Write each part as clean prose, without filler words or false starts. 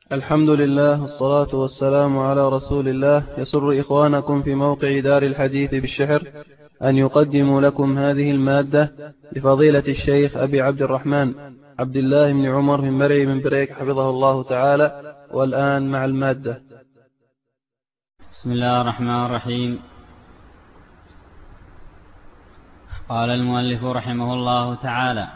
الحمد لله والصلاة والسلام على رسول الله. يسر إخوانكم في موقع دار الحديث بالشحر أن يقدموا لكم هذه المادة لفضيلة الشيخ أبي عبد الرحمن عبد الله بن عمر بن مري بن بريك حفظه الله تعالى. والآن مع المادة. بسم الله الرحمن الرحيم. قال المؤلف رحمه الله تعالى: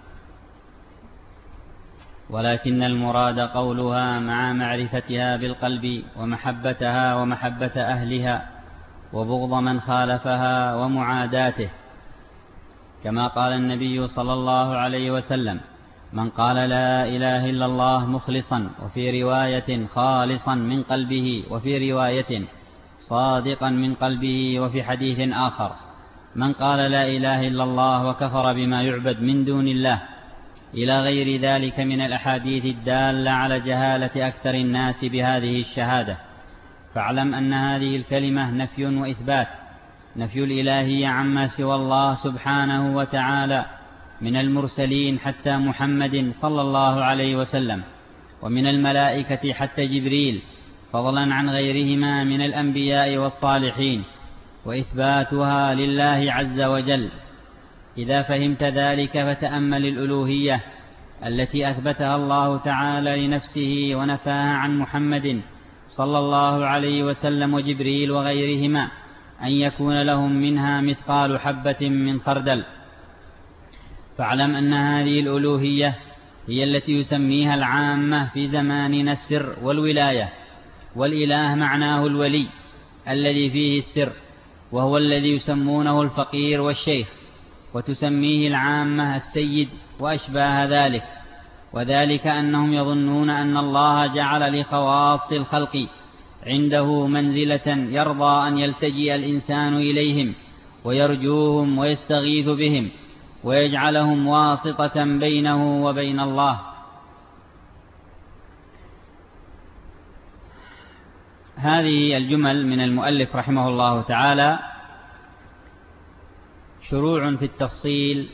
ولكن المراد قولها مع معرفتها بالقلب ومحبتها ومحبة أهلها وبغض من خالفها ومعاداته، كما قال النبي صلى الله عليه وسلم: من قال لا إله إلا الله مخلصا، وفي رواية خالصا من قلبه، وفي رواية صادقا من قلبه، وفي حديث آخر: من قال لا إله إلا الله وكفر بما يعبد من دون الله، إلى غير ذلك من الأحاديث الدالة على جهالة أكثر الناس بهذه الشهادة. فاعلم أن هذه الكلمة نفي وإثبات: نفي الإلهية عما سوى الله سبحانه وتعالى من المرسلين حتى محمد صلى الله عليه وسلم، ومن الملائكة حتى جبريل، فضلا عن غيرهما من الأنبياء والصالحين، وإثباتها لله عز وجل. إذا فهمت ذلك فتأمل الألوهية التي أثبتها الله تعالى لنفسه ونفاها عن محمد صلى الله عليه وسلم وجبريل وغيرهما أن يكون لهم منها مثقال حبة من خردل. فاعلم أن هذه الألوهية هي التي يسميها العامة في زماننا السر والولاية، والإله معناه الولي الذي فيه السر، وهو الذي يسمونه الفقير والشيخ، وتسميه العامة السيد وأشباه ذلك. وذلك أنهم يظنون أن الله جعل لخواص الخلق عنده منزلة يرضى أن يلتجئ الإنسان إليهم ويرجوهم ويستغيث بهم ويجعلهم واسطة بينه وبين الله. هذه الجمل من المؤلف رحمه الله تعالى شروع في التفصيل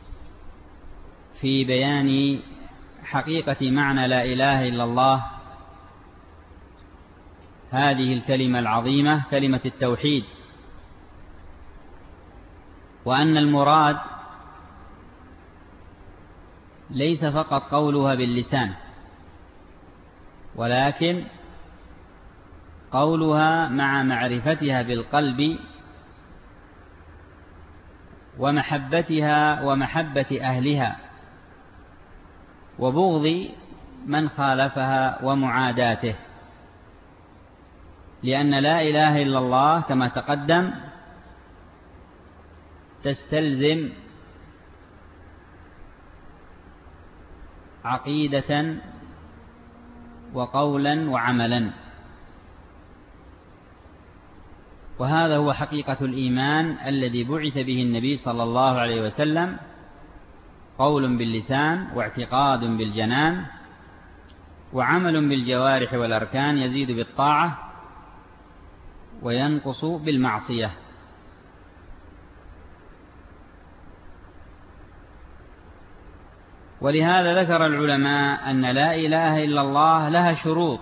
في بيان حقيقة معنى لا إله إلا الله، هذه الكلمة العظيمة كلمة التوحيد، وأن المراد ليس فقط قولها باللسان، ولكن قولها مع معرفتها بالقلب ومحبتها ومحبة أهلها وبغض من خالفها ومعاداته. لأن لا إله إلا الله كما تقدم تستلزم عقيدة وقولا وعملا، وهذا هو حقيقة الإيمان الذي بعث به النبي صلى الله عليه وسلم: قول باللسان واعتقاد بالجنان وعمل بالجوارح والأركان، يزيد بالطاعة وينقص بالمعصية. ولهذا ذكر العلماء أن لا إله إلا الله لها شروط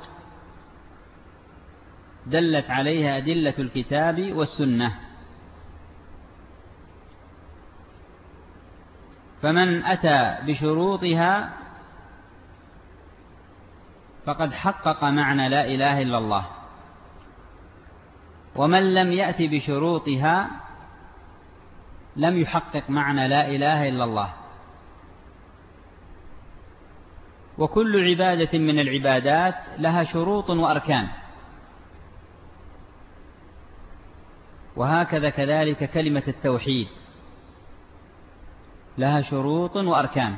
دلت عليها أدلة الكتاب والسنة، فمن أتى بشروطها فقد حقق معنى لا إله إلا الله، ومن لم يأت بشروطها لم يحقق معنى لا إله إلا الله. وكل عبادة من العبادات لها شروط وأركان، وهكذا كذلك كلمة التوحيد لها شروط وأركان،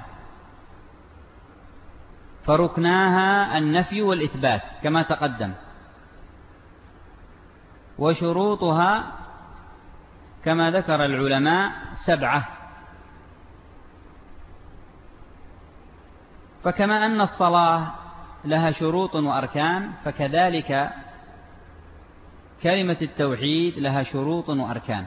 فركناها النفي والإثبات كما تقدم، وشروطها كما ذكر العلماء 7. فكما أن الصلاة لها شروط وأركان، فكذلك كلمة التوحيد لها شروط وأركان.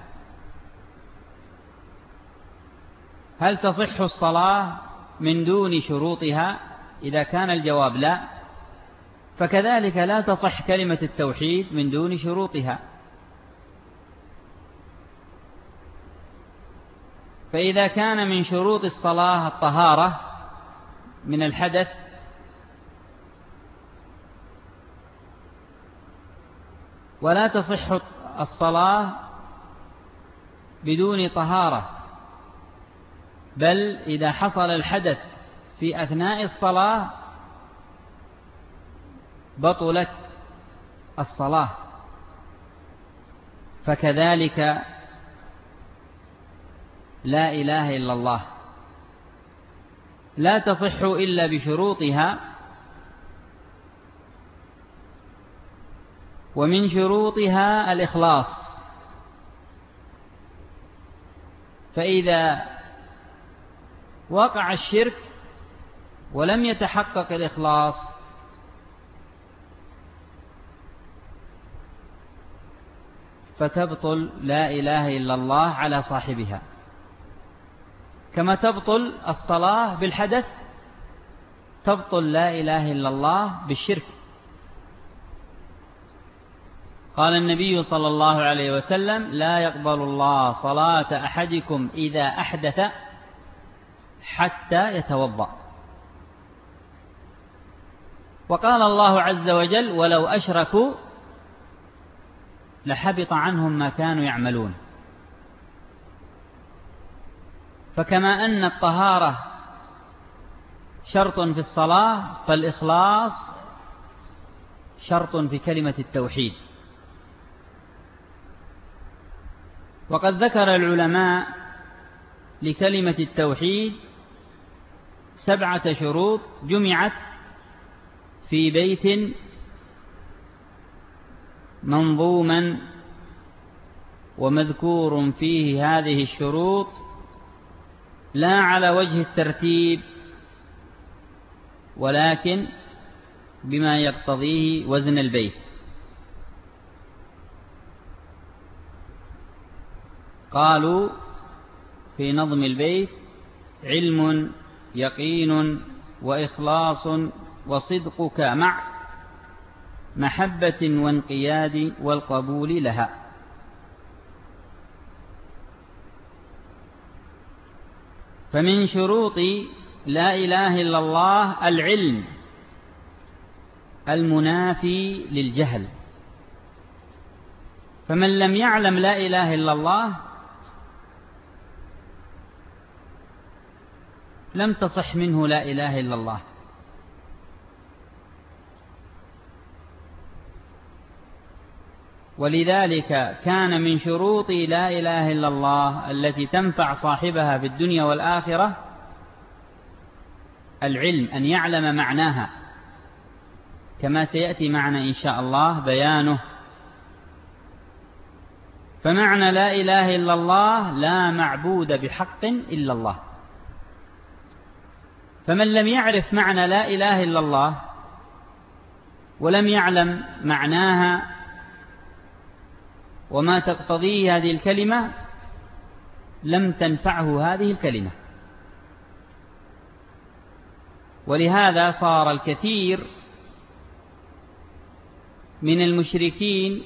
هل تصح الصلاة من دون شروطها؟ إذا كان الجواب لا، فكذلك لا تصح كلمة التوحيد من دون شروطها. فإذا كان من شروط الصلاة الطهارة من الحدث، ولا تصح الصلاة بدون طهارة، بل إذا حصل الحدث في أثناء الصلاة بطلت الصلاة، فكذلك لا إله إلا الله لا تصح إلا بشروطها، ومن شروطها الإخلاص. فإذا وقع الشرك ولم يتحقق الإخلاص فتبطل لا إله إلا الله على صاحبها، كما تبطل الصلاة بالحدث تبطل لا إله إلا الله بالشرك. قال النبي صلى الله عليه وسلم: لا يقبل الله صلاة أحدكم إذا أحدث حتى يتوضأ. وقال الله عز وجل: ولو أشركوا لحبط عنهم ما كانوا يعملون. فكما أن الطهارة شرط في الصلاة، فالإخلاص شرط في كلمة التوحيد. وقد ذكر العلماء لكلمة التوحيد 7 شروط جمعت في بيت منظوما، ومذكور فيه هذه الشروط لا على وجه الترتيب، ولكن بما يقتضيه وزن البيت. قالوا في نظم البيت: علم، يقين، وإخلاص، وصدقك مع محبة وانقياد والقبول لها. فمن شروط لا إله إلا الله العلم المنافي للجهل، فمن لم يعلم لا إله إلا الله لم تصح منه لا إله إلا الله. ولذلك كان من شروط لا إله إلا الله التي تنفع صاحبها في الدنيا والآخرة العلم، أن يعلم معناها، كما سيأتي معنا إن شاء الله بيانه. فمعنى لا إله إلا الله: لا معبود بحق إلا الله. فمن لم يعرف معنى لا إله إلا الله ولم يعلم معناها وما تقتضيه هذه الكلمة لم تنفعه هذه الكلمة. ولهذا صار الكثير من المشركين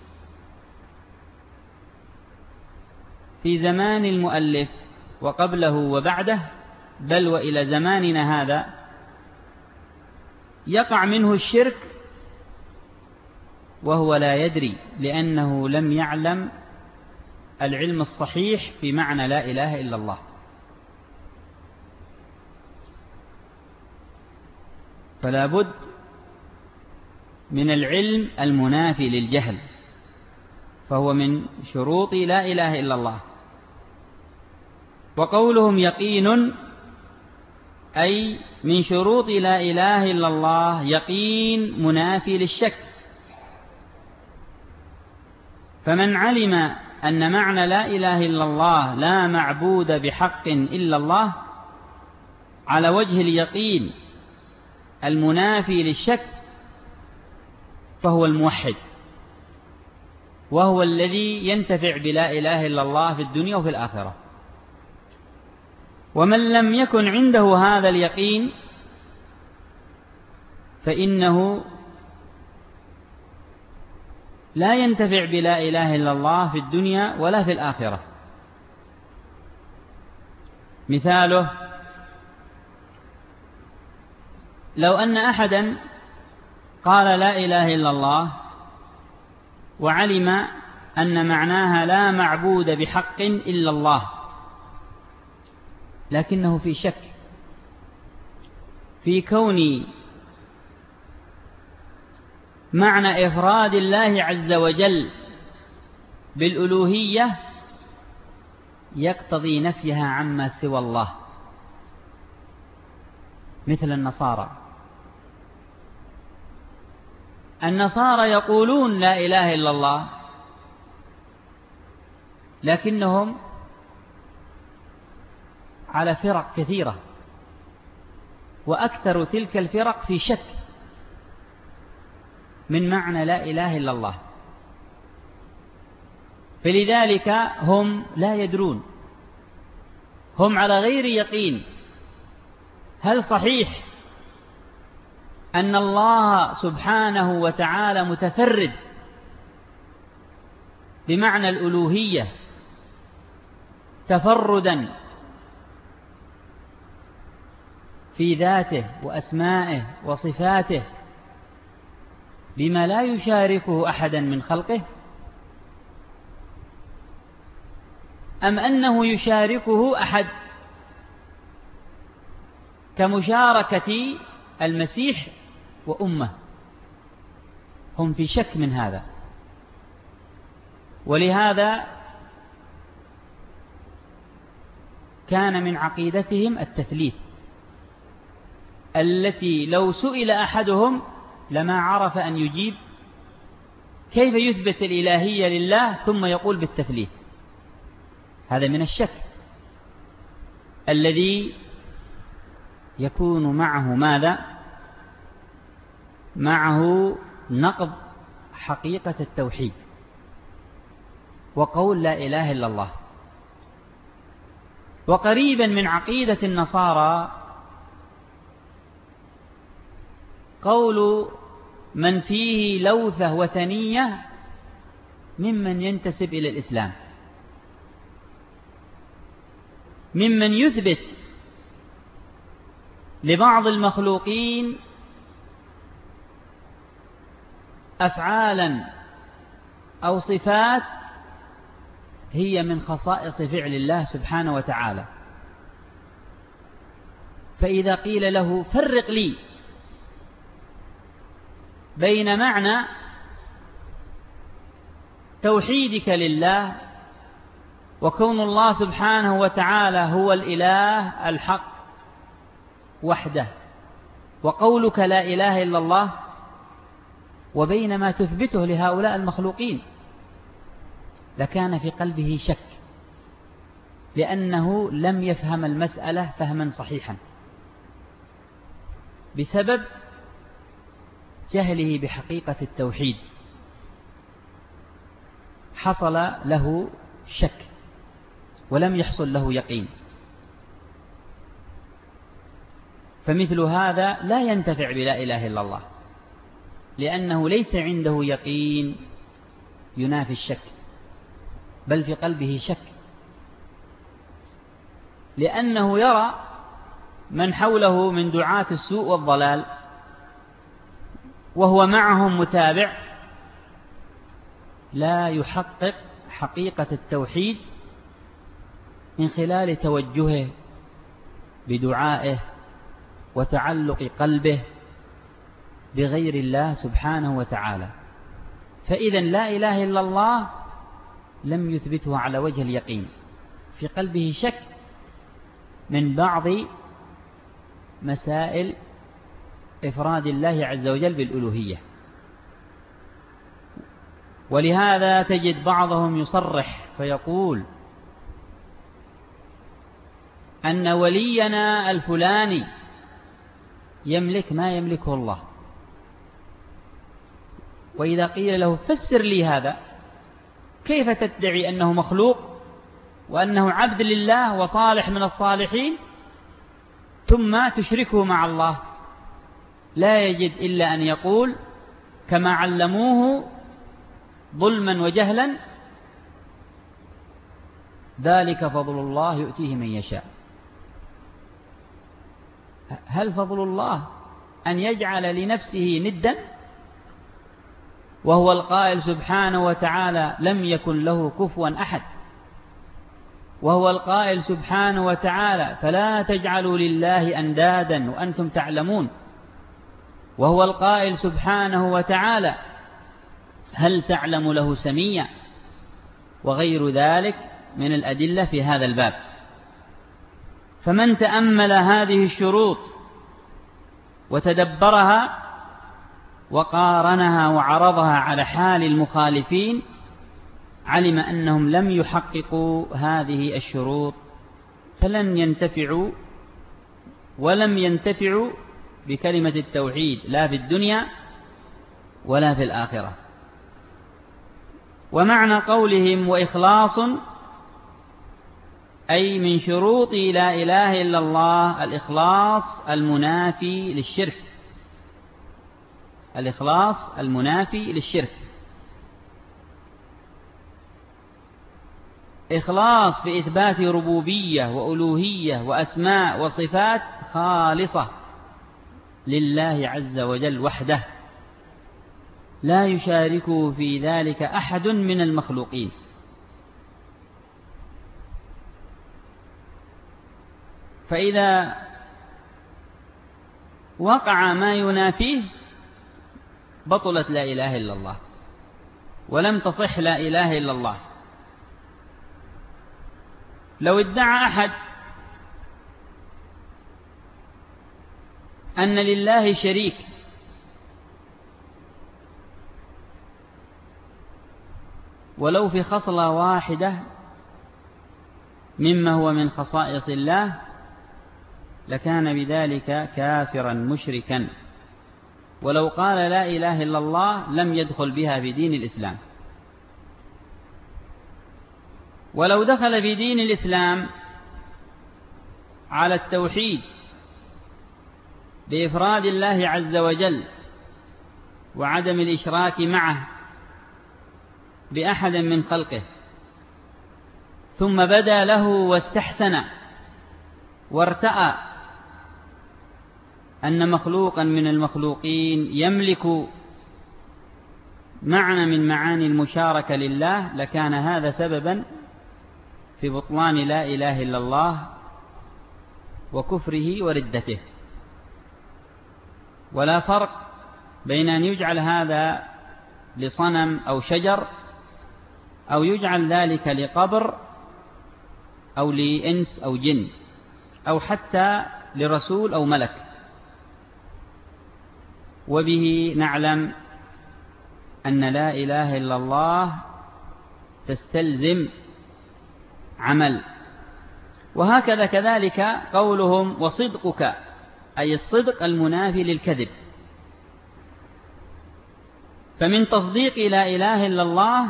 في زمان المؤلف وقبله وبعده، بل وإلى زماننا هذا، يقع منه الشرك وهو لا يدري، لأنه لم يعلم العلم الصحيح في معنى لا إله إلا الله. فلا بد من العلم المنافي للجهل، فهو من شروط لا إله إلا الله. وقولهم يقين أي من شروط لا إله إلا الله يقين منافي للشك. فمن علم أن معنى لا إله إلا الله لا معبود بحق إلا الله على وجه اليقين المنافي للشك فهو الموحد، وهو الذي ينتفع بلا إله إلا الله في الدنيا وفي الآخرة. ومن لم يكن عنده هذا اليقين فإنه لا ينتفع بلا إله إلا الله في الدنيا ولا في الآخرة. مثاله: لو أن أحدا قال لا إله إلا الله وعلم أن معناها لا معبود بحق إلا الله، لكنه في شك في كون معنى إفراد الله عز وجل بالألوهية يقتضي نفيها عما سوى الله، مثل النصارى يقولون لا إله إلا الله، لكنهم على فرق كثيرة، وأكثر تلك الفرق في شك من معنى لا إله إلا الله، فلذلك هم لا يدرون، هم على غير يقين هل صحيح أن الله سبحانه وتعالى متفرد بمعنى الألوهية تفردا في ذاته وأسمائه وصفاته بما لا يشاركه أحدا من خلقه، أم أنه يشاركه أحد كمشاركة المسيح وأمه. هم في شك من هذا، ولهذا كان من عقيدتهم التثليث، التي لو سئل أحدهم لما عرف أن يجيب كيف يثبت الإلهية لله ثم يقول بالتثليث. هذا من الشك الذي يكون معه ماذا؟ معه نقض حقيقة التوحيد وقول لا إله إلا الله. وقريبا من عقيدة النصارى قول من فيه لوثة وثنية ممن ينتسب إلى الإسلام، ممن يثبت لبعض المخلوقين أفعالا أو صفات هي من خصائص فعل الله سبحانه وتعالى، فإذا قيل له فرق لي بين معنى توحيدك لله وكون الله سبحانه وتعالى هو الإله الحق وحده وقولك لا إله إلا الله، وبين ما تثبته لهؤلاء المخلوقين، لكان في قلبه شك، لأنه لم يفهم المسألة فهما صحيحا بسبب جهله بحقيقة التوحيد، حصل له شك ولم يحصل له يقين. فمثل هذا لا ينتفع بلا إله إلا الله، لأنه ليس عنده يقين ينافي الشك، بل في قلبه شك، لأنه يرى من حوله من دعاة السوء والضلال وهو معهم متابع لا يحقق حقيقة التوحيد من خلال توجهه بدعائه وتعلق قلبه بغير الله سبحانه وتعالى. فإذا لا إله إلا الله لم يثبته على وجه اليقين، في قلبه شك من بعض مسائل إفراد الله عز وجل بالألوهية. ولهذا تجد بعضهم يصرح فيقول أن ولينا الفلاني يملك ما يملكه الله، وإذا قيل له فسر لي هذا، كيف تدعي أنه مخلوق وأنه عبد لله وصالح من الصالحين ثم تشركه مع الله؟ لا يجد إلا أن يقول كما علموه ظلما وجهلا، ذلك فضل الله يؤتيه من يشاء. هل فضل الله أن يجعل لنفسه ندا، وهو القائل سبحانه وتعالى لم يكن له كفوا أحد، وهو القائل سبحانه وتعالى فلا تجعلوا لله أندادا وأنتم تعلمون، وهو القائل سبحانه وتعالى هل تعلم له سميا، وغير ذلك من الأدلة في هذا الباب. فمن تأمل هذه الشروط وتدبرها وقارنها وعرضها على حال المخالفين، علم أنهم لم يحققوا هذه الشروط، فلن ينتفعوا ولم ينتفعوا بكلمة التوحيد لا في الدنيا ولا في الآخرة. ومعنى قولهم وإخلاص أي من شروط لا إله إلا الله الإخلاص المنافي للشرك، الإخلاص المنافي للشرك. إخلاص في إثبات ربوبية وألوهية وأسماء وصفات خالصة لله عز وجل وحده، لا يشاركه في ذلك أحد من المخلوقين. فإذا وقع ما ينافيه بطلت لا إله إلا الله، ولم تصح لا إله إلا الله. لو ادعى أحد أن لله شريك ولو في خصلة واحدة مما هو من خصائص الله، لكان بذلك كافرا مشركا، ولو قال لا إله إلا الله لم يدخل بها في دين الإسلام. ولو دخل في دين الإسلام على التوحيد بإفراد الله عز وجل وعدم الإشراك معه بأحد من خلقه، ثم بدا له واستحسن وارتأى أن مخلوقا من المخلوقين يملك معنى من معاني المشاركة لله، لكان هذا سببا في بطلان لا إله إلا الله وكفره وردته. ولا فرق بين أن يجعل هذا لصنم أو شجر، أو يجعل ذلك لقبر أو لإنس أو جن، أو حتى لرسول أو ملك. وبه نعلم أن لا إله إلا الله تستلزم عمل. وهكذا كذلك قولهم وصدقك، أي الصدق المنافي للكذب. فمن تصديق لا إله إلا الله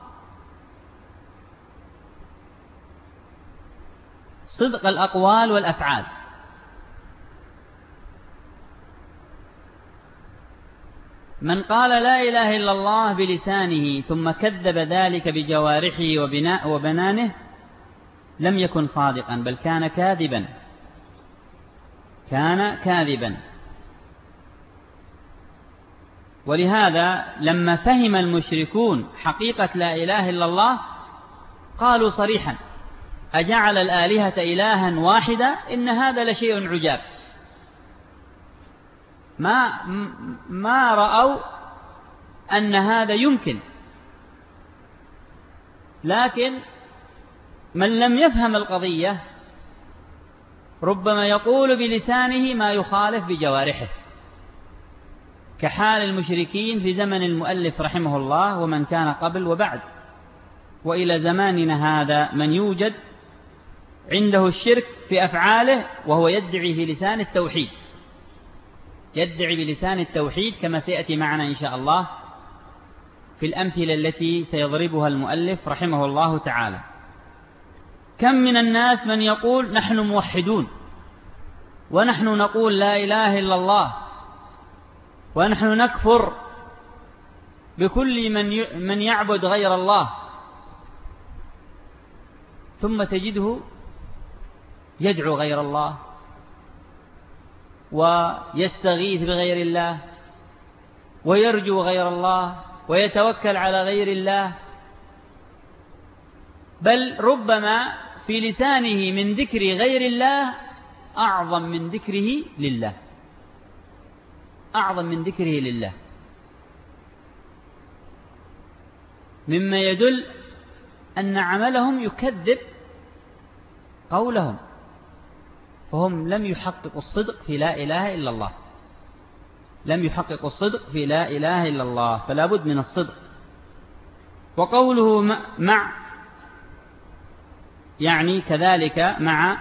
صدق الأقوال والأفعال. من قال لا إله إلا الله بلسانه ثم كذب ذلك بجوارحه وبنانه لم يكن صادقا، بل كان كاذبا، كان كاذبا. ولهذا لما فهم المشركون حقيقة لا إله إلا الله قالوا صريحا أجعل الآلهة إلها واحدا إن هذا لشيء عجاب. ما رأوا أن هذا يمكن، لكن من لم يفهم القضية ربما يقول بلسانه ما يخالف بجوارحه، كحال المشركين في زمن المؤلف رحمه الله ومن كان قبل وبعد. وإلى زماننا هذا من يوجد عنده الشرك في أفعاله وهو يدعي في لسان التوحيد، يدعي بلسان التوحيد، كما سيأتي معنا إن شاء الله في الأمثلة التي سيضربها المؤلف رحمه الله تعالى. كم من الناس من يقول نحن موحدون، ونحن نقول لا إله إلا الله، ونحن نكفر بكل من يعبد غير الله، ثم تجده يدعو غير الله ويستغيث بغير الله ويرجو غير الله ويتوكل على غير الله، بل ربما في لسانه من ذكر غير الله أعظم من ذكره لله، أعظم من ذكره لله، مما يدل أن عملهم يكذب قولهم، فهم لم يحققوا الصدق في لا إله إلا الله، لم يحققوا الصدق في لا إله إلا الله، فلا بد من الصدق. وقوله مع يعني كذلك مع،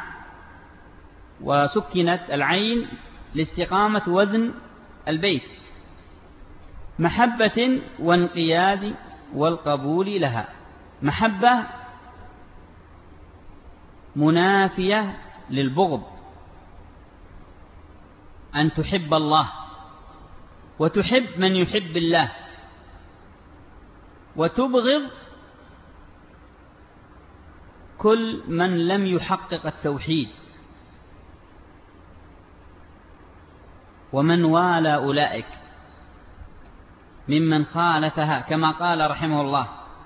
وسكنت العين لاستقامة وزن البيت، محبة وانقياد والقبول لها. محبة منافية للبغض، أن تحب الله وتحب من يحب الله، وتبغض كل من لم يحقق التوحيد ومن والى أولئك ممن خالفها، كما قال رحمه الله.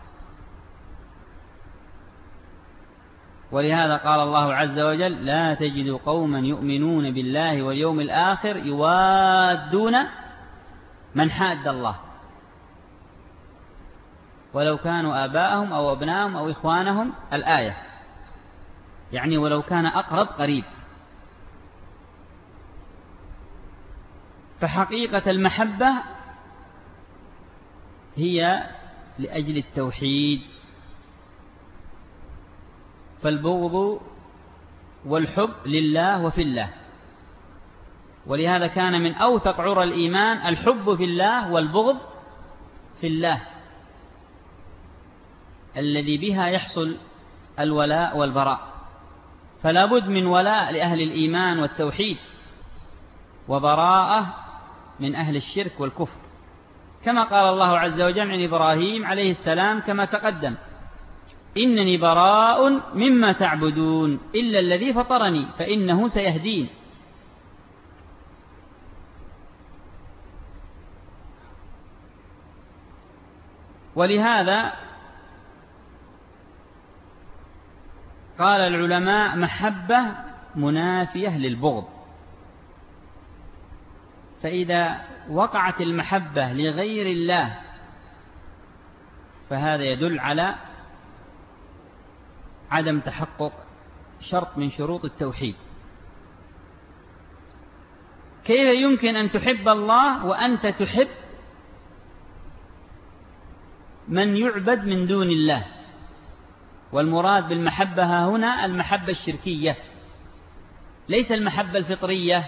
ولهذا قال الله عز وجل: لا تجد قوما يؤمنون بالله واليوم الآخر يوادون من حاد الله ولو كانوا آباءهم أو أبناءهم أو إخوانهم، الآية، يعني ولو كان أقرب قريب. فحقيقة المحبة هي لأجل التوحيد، فالبغض والحب لله وفي الله. ولهذا كان من أوثق عرى الإيمان الحب في الله والبغض في الله، الذي بها يحصل الولاء والبراء. فلا بد من ولاء لأهل الإيمان والتوحيد، وبراءة من أهل الشرك والكفر، كما قال الله عز وجل عن إبراهيم عليه السلام كما تقدم: إنني براء مما تعبدون إلا الذي فطرني فإنه سيهدين. ولهذا قال العلماء: محبة منافية للبغض. فإذا وقعت المحبة لغير الله فهذا يدل على عدم تحقق شرط من شروط التوحيد. كيف يمكن أن تحب الله وأنت تحب من يعبد من دون الله؟ والمراد بالمحبة هنا المحبة الشركية، ليس المحبة الفطرية.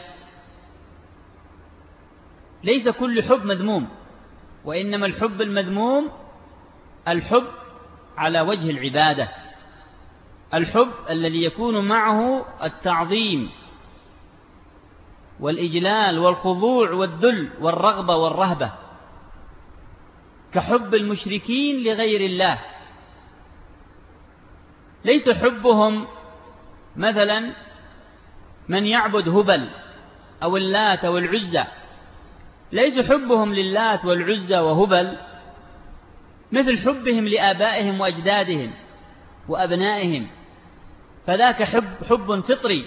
ليس كل حب مذموم، وإنما الحب المذموم الحب على وجه العبادة، الحب الذي يكون معه التعظيم والإجلال والخضوع والذل والرغبة والرهبة، كحب المشركين لغير الله. ليس حبهم مثلا من يعبد هبل أو اللات والعزى، ليس حبهم للات والعزى وهبل مثل حبهم لآبائهم وأجدادهم وأبنائهم، فذاك حب فطري،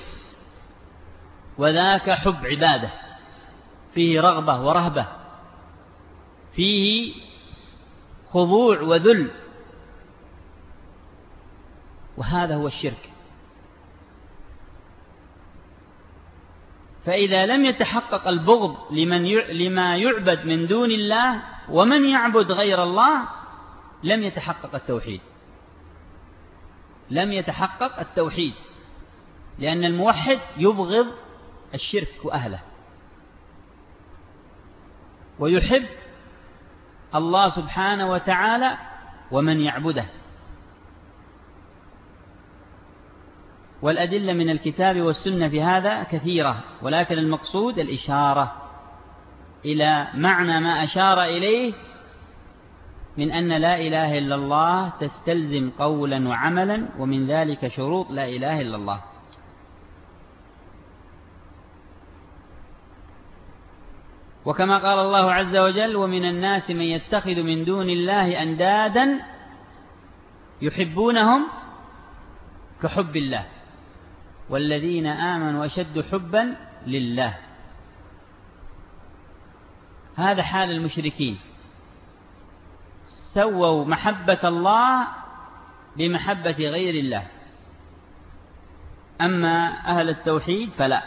وذاك حب عبادة فيه رغبة ورهبة، فيه خضوع وذل، وهذا هو الشرك. فإذا لم يتحقق البغض لما يعبد من دون الله ومن يعبد غير الله لم يتحقق التوحيد، لم يتحقق التوحيد، لأن الموحد يبغض الشرك وأهله ويحب الله سبحانه وتعالى ومن يعبده. والأدلة من الكتاب والسنة في هذا كثيرة، ولكن المقصود الإشارة إلى معنى ما أشار إليه من أن لا إله إلا الله تستلزم قولا وعملا، ومن ذلك شروط لا إله إلا الله. وكما قال الله عز وجل: ومن الناس من يتخذ من دون الله أندادا يحبونهم كحب الله والذين آمنوا أشد حبا لله. هذا حال المشركين، سووا محبة الله بمحبة غير الله. أما أهل التوحيد فلا.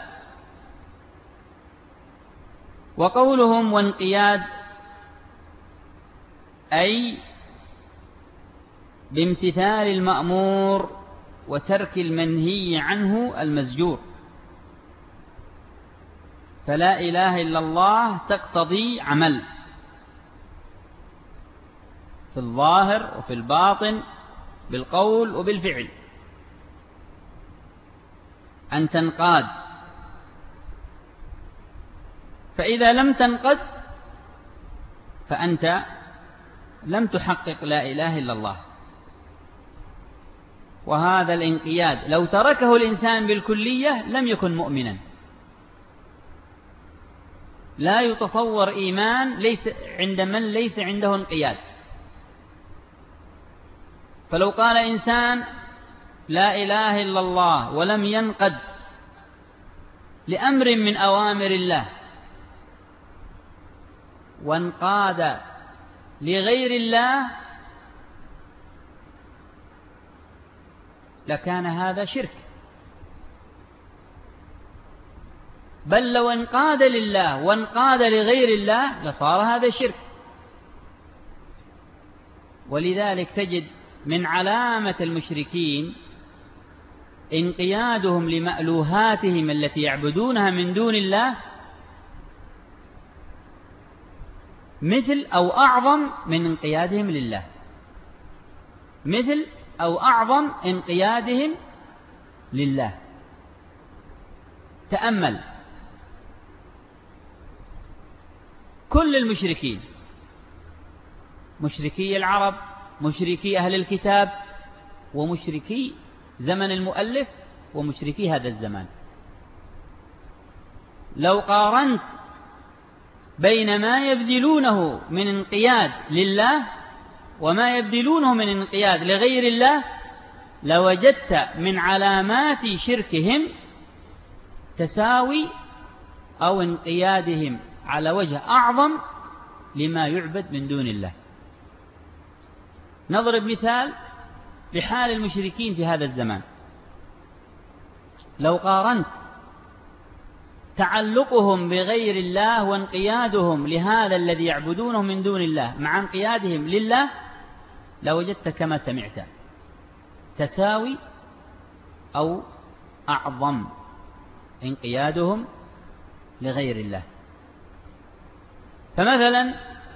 وقولهم وانقياد أي بامتثال المأمور وترك المنهي عنه المزجور. فلا إله إلا الله تقتضي عمل في الظاهر وفي الباطن، بالقول وبالفعل، أن تنقاد. فإذا لم تنقد فأنت لم تحقق لا إله إلا الله. وهذا الانقياد لو تركه الإنسان بالكلية لم يكن مؤمنا. لا يتصور إيمان ليس عند من ليس عنده انقياد. فلو قال إنسان لا إله إلا الله ولم ينقد لأمر من أوامر الله وانقاد لغير الله لكان هذا شرك. بل لو انقاد لله وانقاد لغير الله لصار هذا شرك. ولذلك تجد من علامة المشركين انقيادهم لمألوهاتهم التي يعبدونها من دون الله مثل أو أعظم من انقيادهم لله، مثل أو أعظم انقيادهم لله. تأمل كل المشركين، مشركي العرب، مشركي أهل الكتاب، ومشركي زمن المؤلف، ومشركي هذا الزمان، لو قارنت بين ما يبذلونه من انقياد لله وما يبذلونه من انقياد لغير الله لوجدت من علامات شركهم تساوي أو انقيادهم على وجه أعظم لما يعبد من دون الله. نضرب مثال بحال المشركين في هذا الزمان. لو قارنت تعلقهم بغير الله وانقيادهم لهذا الذي يعبدونه من دون الله مع انقيادهم لله لوجدت كما سمعت تساوي أو أعظم انقيادهم لغير الله. فمثلا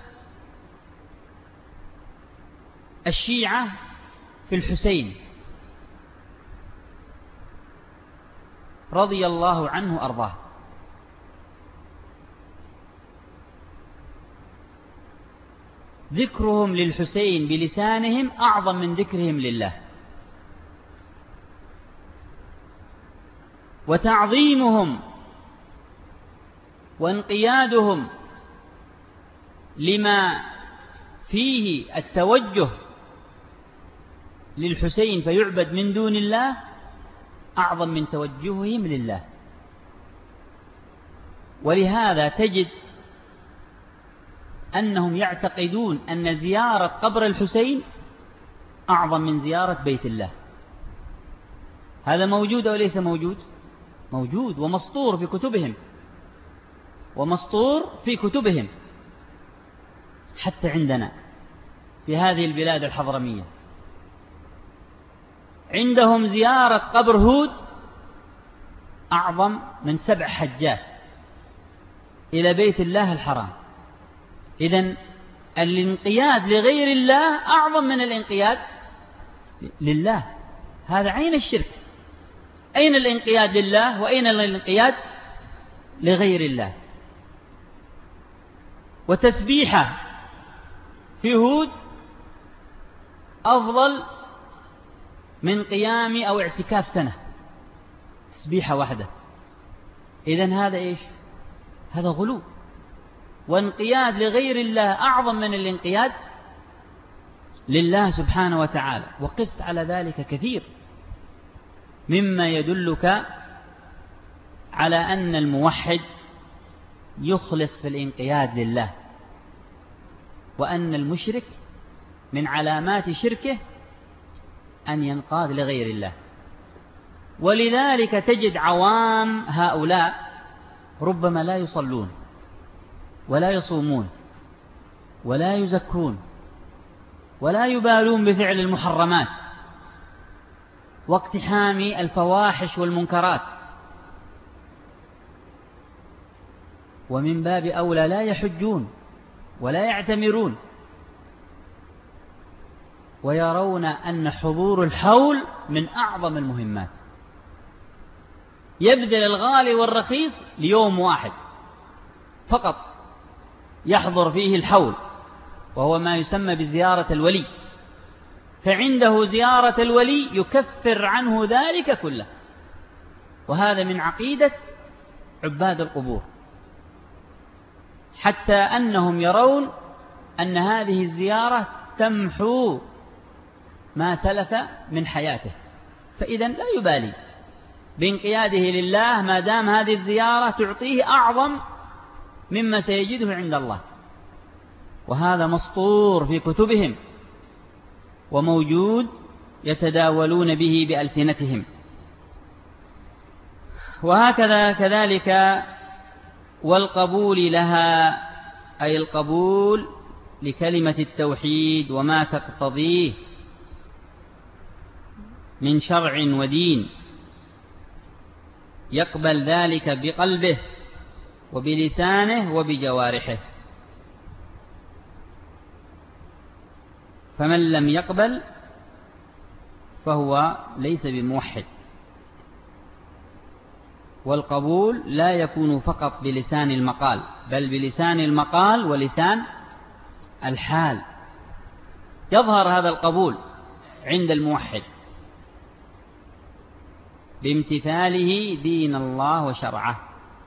الشيعة في الحسين رضي الله عنه أرضاه، ذكرهم للحسين بلسانهم أعظم من ذكرهم لله، وتعظيمهم وانقيادهم لما فيه التوجه للحسين فيعبد من دون الله أعظم من توجههم لله. ولهذا تجد أنهم يعتقدون أن زيارة قبر الحسين أعظم من زيارة بيت الله. هذا موجود أو ليس موجود؟ موجود ومسطور في كتبهم، ومسطور في كتبهم حتى عندنا في هذه البلاد الحضرمية. عندهم زيارة قبر هود أعظم من 7 حجات إلى بيت الله الحرام. إذن الانقياد لغير الله أعظم من الانقياد لله. هذا عين الشرك. أين الانقياد لله وأين الانقياد لغير الله؟ وتسبيحه في هود أفضل من قيام أو اعتكاف سنة، تسبيحة واحدة. إذن هذا إيش؟ هذا غلو، وانقياد لغير الله أعظم من الانقياد لله سبحانه وتعالى. وقس على ذلك كثير مما يدلك على أن الموحد يخلص في الانقياد لله، وأن المشرك من علامات شركه أن ينقاد لغير الله. ولذلك تجد عوام هؤلاء ربما لا يصلون ولا يصومون ولا يزكون ولا يبالون بفعل المحرمات واقتحام الفواحش والمنكرات، ومن باب أولى لا يحجون ولا يعتمرون، ويرون أن حضور الحول من أعظم المهمات. يبذل الغالي والرخيص ليوم واحد فقط يحضر فيه الحول، وهو ما يسمى بزيارة الولي، فعنده زيارة الولي يكفر عنه ذلك كله. وهذا من عقيدة عباد القبور، حتى أنهم يرون أن هذه الزيارة تمحو ما سلف من حياته، فإذا لا يبالي بانقياده لله ما دام هذه الزيارة تعطيه أعظم مما سيجده عند الله. وهذا مسطور في كتبهم وموجود يتداولون به بألسنتهم. وهكذا كذلك والقبول لها، أي القبول لكلمة التوحيد وما تقتضيه من شرع ودين، يقبل ذلك بقلبه وبلسانه وبجوارحه. فمن لم يقبل فهو ليس بموحد. والقبول لا يكون فقط بلسان المقال، بل بلسان المقال ولسان الحال. يظهر هذا القبول عند الموحد بامتثاله دين الله وشرعه.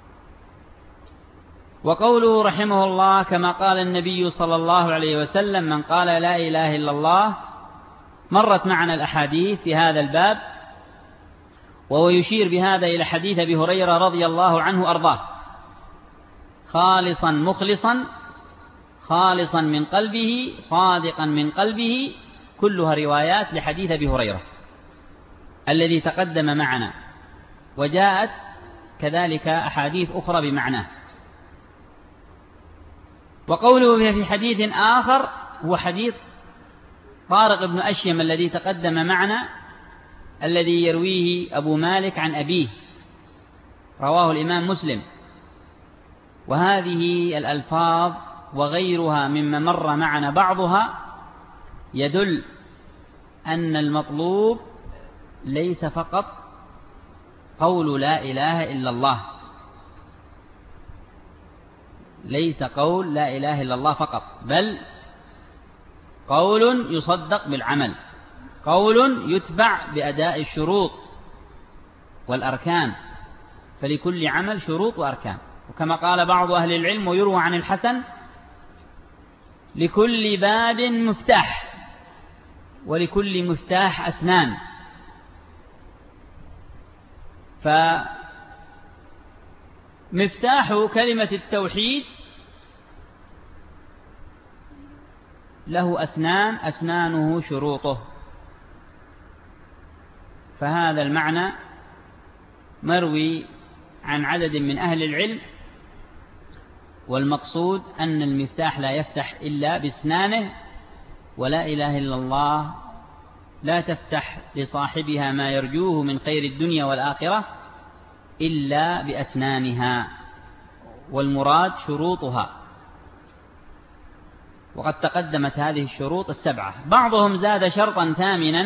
وقوله رحمه الله كما قال النبي صلى الله عليه وسلم: من قال لا إله إلا الله. مرت معنا الأحاديث في هذا الباب، وهو يشير بهذا إلى حديث أبي هريرة رضي الله عنه أرضاه: خالصا مخلصا، خالصا من قلبه، صادقا من قلبه، كلها روايات لحديث أبي هريرة الذي تقدم معنا، وجاءت كذلك أحاديث أخرى بمعناه. وقوله في حديث آخر هو حديث طارق بن أشيم الذي تقدم معنا، الذي يرويه أبو مالك عن أبيه، رواه الإمام مسلم. وهذه الألفاظ وغيرها مما مر معنا بعضها يدل أن المطلوب ليس فقط قول لا إله إلا الله، ليس قول لا إله إلا الله فقط، بل قول يصدق بالعمل، قول يتبع بأداء الشروط والأركان، فلكل عمل شروط وأركان. وكما قال بعض أهل العلم ويروى عن الحسن: لكل باب مفتاح ولكل مفتاح أسنان. فمفتاح كلمة التوحيد له أسنان، أسنانه شروطه. فهذا المعنى مروي عن عدد من أهل العلم، والمقصود أن المفتاح لا يفتح إلا بأسنانه، ولا إله إلا الله لا تفتح لصاحبها ما يرجوه من خير الدنيا والآخرة إلا بأسنانها، والمراد شروطها. وقد تقدمت هذه الشروط السبعة. بعضهم زاد شرطا ثامنا،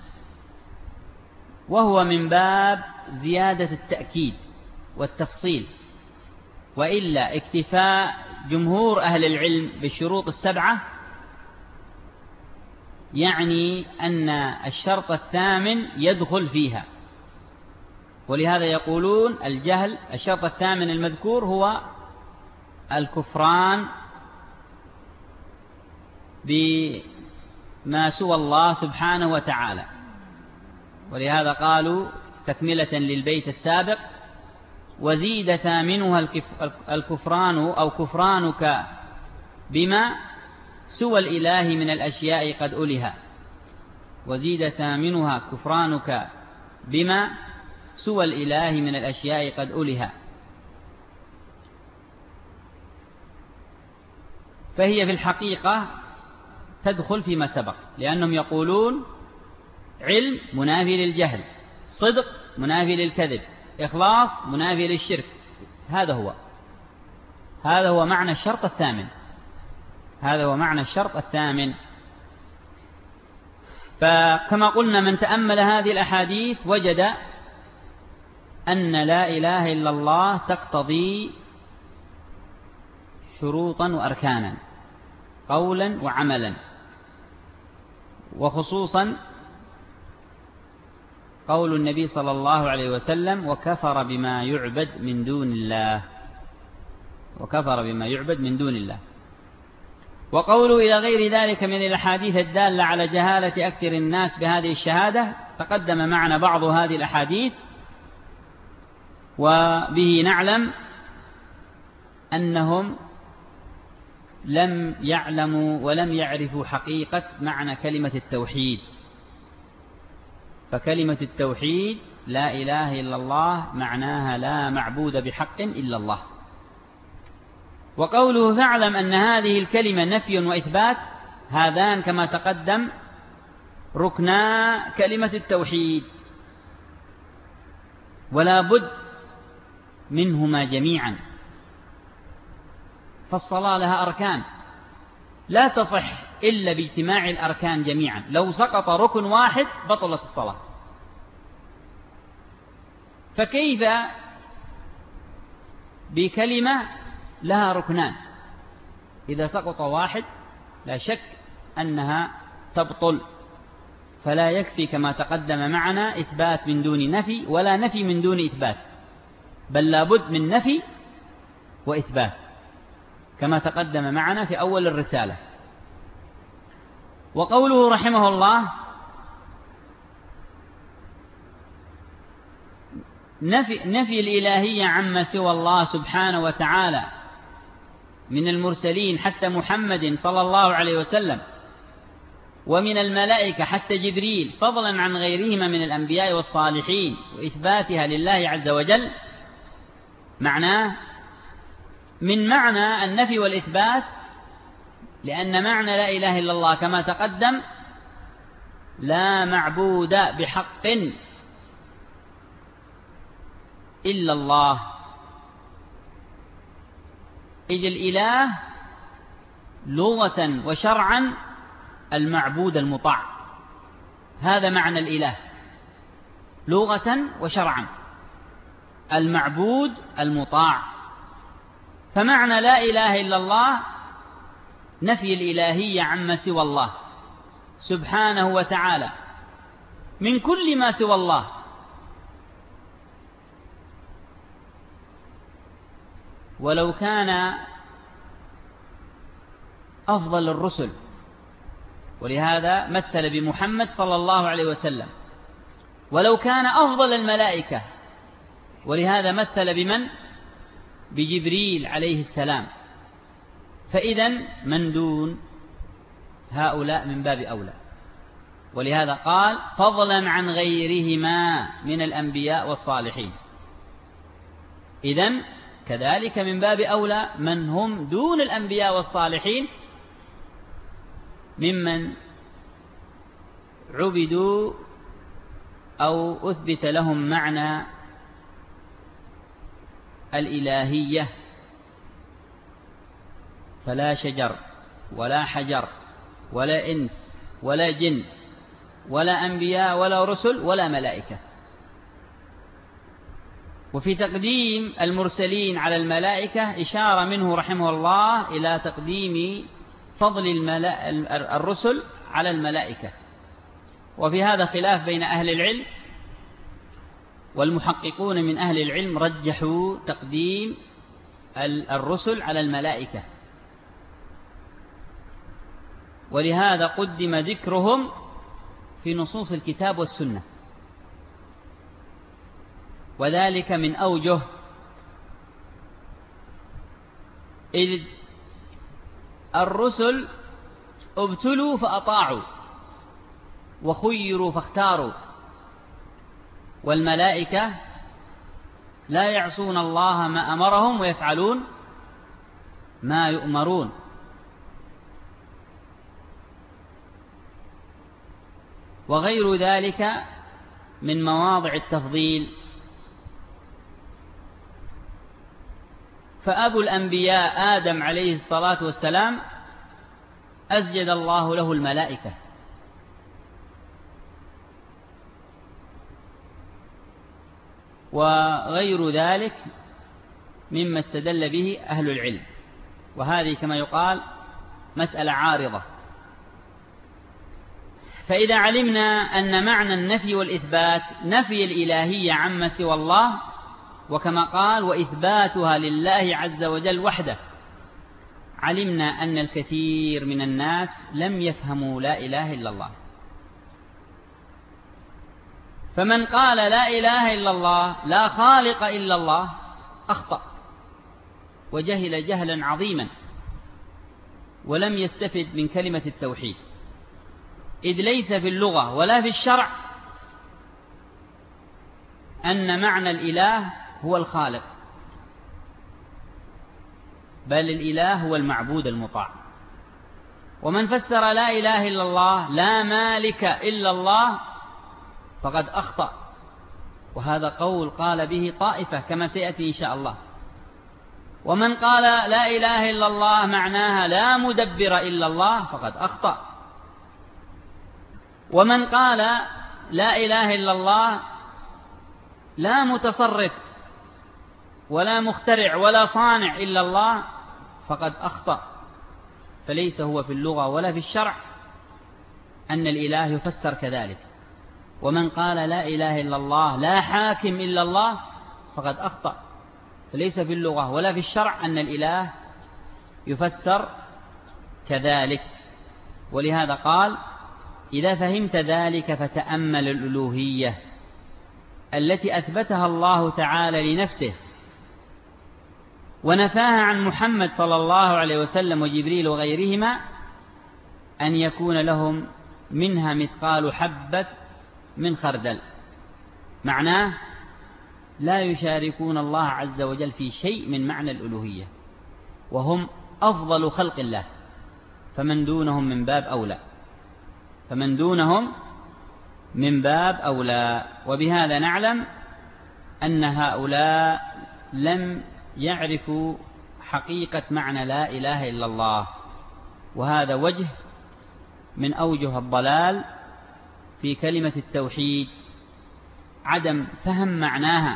وهو من باب زيادة التأكيد والتفصيل، وإلا اكتفاء جمهور أهل العلم بالشروط السبعة يعني أن الشرط الثامن يدخل فيها. ولهذا يقولون الجهل الشرط الثامن المذكور هو الكفران بما سوى الله سبحانه وتعالى. ولهذا قالوا تكملة للبيت السابق: وزيد ثامنها الكفران أو كفرانك بما سوى الإله من الأشياء قد ألها. وزيد ثامنها كفرانك بما سوى الإله من الأشياء قد ألها. فهي في الحقيقة تدخل فيما سبق، لأنهم يقولون علم منافي للجهل، صدق منافي للكذب، إخلاص منافي للشرك. هذا هو معنى الشرط الثامن. هذا هو معنى الشرط الثامن. فكما قلنا من تأمل هذه الأحاديث وجد أن لا إله إلا الله تقتضي شروطا وأركانا، قولا وعملا، وخصوصا قول النبي صلى الله عليه وسلم: وكفر بما يعبد من دون الله. وكفر بما يعبد من دون الله. وقوله إلى غير ذلك من الأحاديث الدالة على جهالة أكثر الناس بهذه الشهادة. تقدم معنا بعض هذه الأحاديث، وبه نعلم أنهم لم يعلموا ولم يعرفوا حقيقة معنى كلمة التوحيد. فكلمة التوحيد لا إله إلا الله معناها لا معبود بحق إلا الله. وقوله فاعلم أن هذه الكلمة نفي وإثبات، هذان كما تقدم ركنا كلمة التوحيد، ولا بد منهما جميعا. فالصلاة لها أركان لا تصح إلا باجتماع الأركان جميعا. لو سقط ركن واحد بطلت الصلاة. فكيف بكلمة لها ركنان؟ إذا سقط واحد لا شك أنها تبطل. فلا يكفي كما تقدم معنا إثبات من دون نفي، ولا نفي من دون إثبات، بل لابد من نفي وإثبات كما تقدم معنا في أول الرسالة. وقوله رحمه الله نفي الإلهية عما سوى الله سبحانه وتعالى من المرسلين حتى محمد صلى الله عليه وسلم، ومن الملائكة حتى جبريل، فضلا عن غيرهما من الأنبياء والصالحين، وإثباتها لله عز وجل. معناه من معنى النفي والإثبات، لأن معنى لا إله إلا الله كما تقدم لا معبود بحق إلا الله. إذ الإله لغة وشرعا المعبود المطاع. هذا معنى الإله لغة وشرعا، المعبود المطاع. فمعنى لا إله إلا الله نفي الإلهية عما سوى الله سبحانه وتعالى من كل ما سوى الله. ولو كان أفضل الرسل، ولهذا مثل بمحمد صلى الله عليه وسلم، ولو كان أفضل الملائكة، ولهذا مثل بمن؟ بجبريل عليه السلام. فإذن من دون هؤلاء من باب أولى. ولهذا قال فضلا عن غيرهما من الأنبياء والصالحين. إذن كذلك من باب أولى من هم دون الأنبياء والصالحين ممن عبدوا أو أثبت لهم معنى الإلهية. فلا شجر ولا حجر ولا إنس ولا جن ولا أنبياء ولا رسل ولا ملائكة. وفي تقديم المرسلين على الملائكة إشارة منه رحمه الله إلى تقديم فضل الرسل على الملائكة. وفي هذا خلاف بين أهل العلم، والمحققون من أهل العلم رجحوا تقديم الرسل على الملائكة، ولهذا قدم ذكرهم في نصوص الكتاب والسنة، وذلك من أوجه: إذ الرسل ابتلوا فأطاعوا وخيروا فاختاروا، والملائكة لا يعصون الله ما أمرهم ويفعلون ما يؤمرون. وغير ذلك من مواضع التفضيل. فأبو الأنبياء آدم عليه الصلاة والسلام أسجد الله له الملائكة، وغير ذلك مما استدل به أهل العلم. وهذه كما يقال مسألة عارضة. فإذا علمنا أن معنى النفي والإثبات نفي الإلهية عما سوى الله، وكما قال: وإثباتها لله عز وجل وحده، علمنا أن الكثير من الناس لم يفهموا لا إله إلا الله. فمن قال لا إله إلا الله لا خالق إلا الله أخطأ وجهل جهلا عظيما، ولم يستفد من كلمة التوحيد، إذ ليس في اللغة ولا في الشرع أن معنى الإله هو الخالق، بل الإله هو المعبود المطاع. ومن فسر لا إله إلا الله لا مالك إلا الله فقد أخطأ، وهذا قول قال به طائفة كما سيأتي إن شاء الله. ومن قال لا إله إلا الله معناها لا مدبر إلا الله فقد أخطأ. ومن قال لا إله إلا الله لا متصرف ولا مخترع ولا صانع إلا الله فقد أخطأ. فليس هو في اللغة ولا في الشرع أن الإله يفسر كذلك. ومن قال لا إله إلا الله لا حاكم إلا الله فقد أخطأ. فليس في اللغة ولا في الشرع أن الإله يفسر كذلك. ولهذا قال: إذا فهمت ذلك فتأمل الألوهية التي أثبتها الله تعالى لنفسه ونفاها عن محمد صلى الله عليه وسلم وجبريل وغيرهما أن يكون لهم منها مثقال حبة من خردل. معناه لا يشاركون الله عز وجل في شيء من معنى الألوهية، وهم أفضل خلق الله، فمن دونهم من باب أولى، فمن دونهم من باب أولى. وبهذا نعلم أن هؤلاء لم يعرفوا حقيقة معنى لا إله إلا الله، وهذا وجه من أوجه الضلال في كلمة التوحيد، عدم فهم معناها.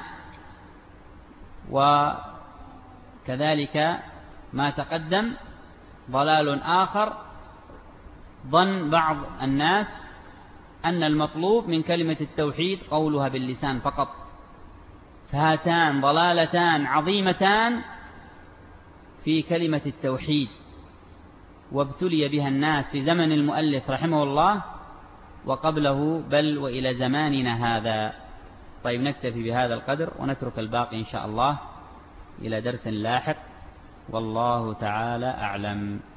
وكذلك ما تقدم ضلال آخر، ظن بعض الناس أن المطلوب من كلمة التوحيد قولها باللسان فقط. فهاتان ضلالتان عظيمتان في كلمة التوحيد، وابتلي بها الناس في زمن المؤلف رحمه الله وقبله، بل وإلى زماننا هذا. طيب، نكتفي بهذا القدر ونترك الباقي إن شاء الله إلى درس لاحق، والله تعالى أعلم.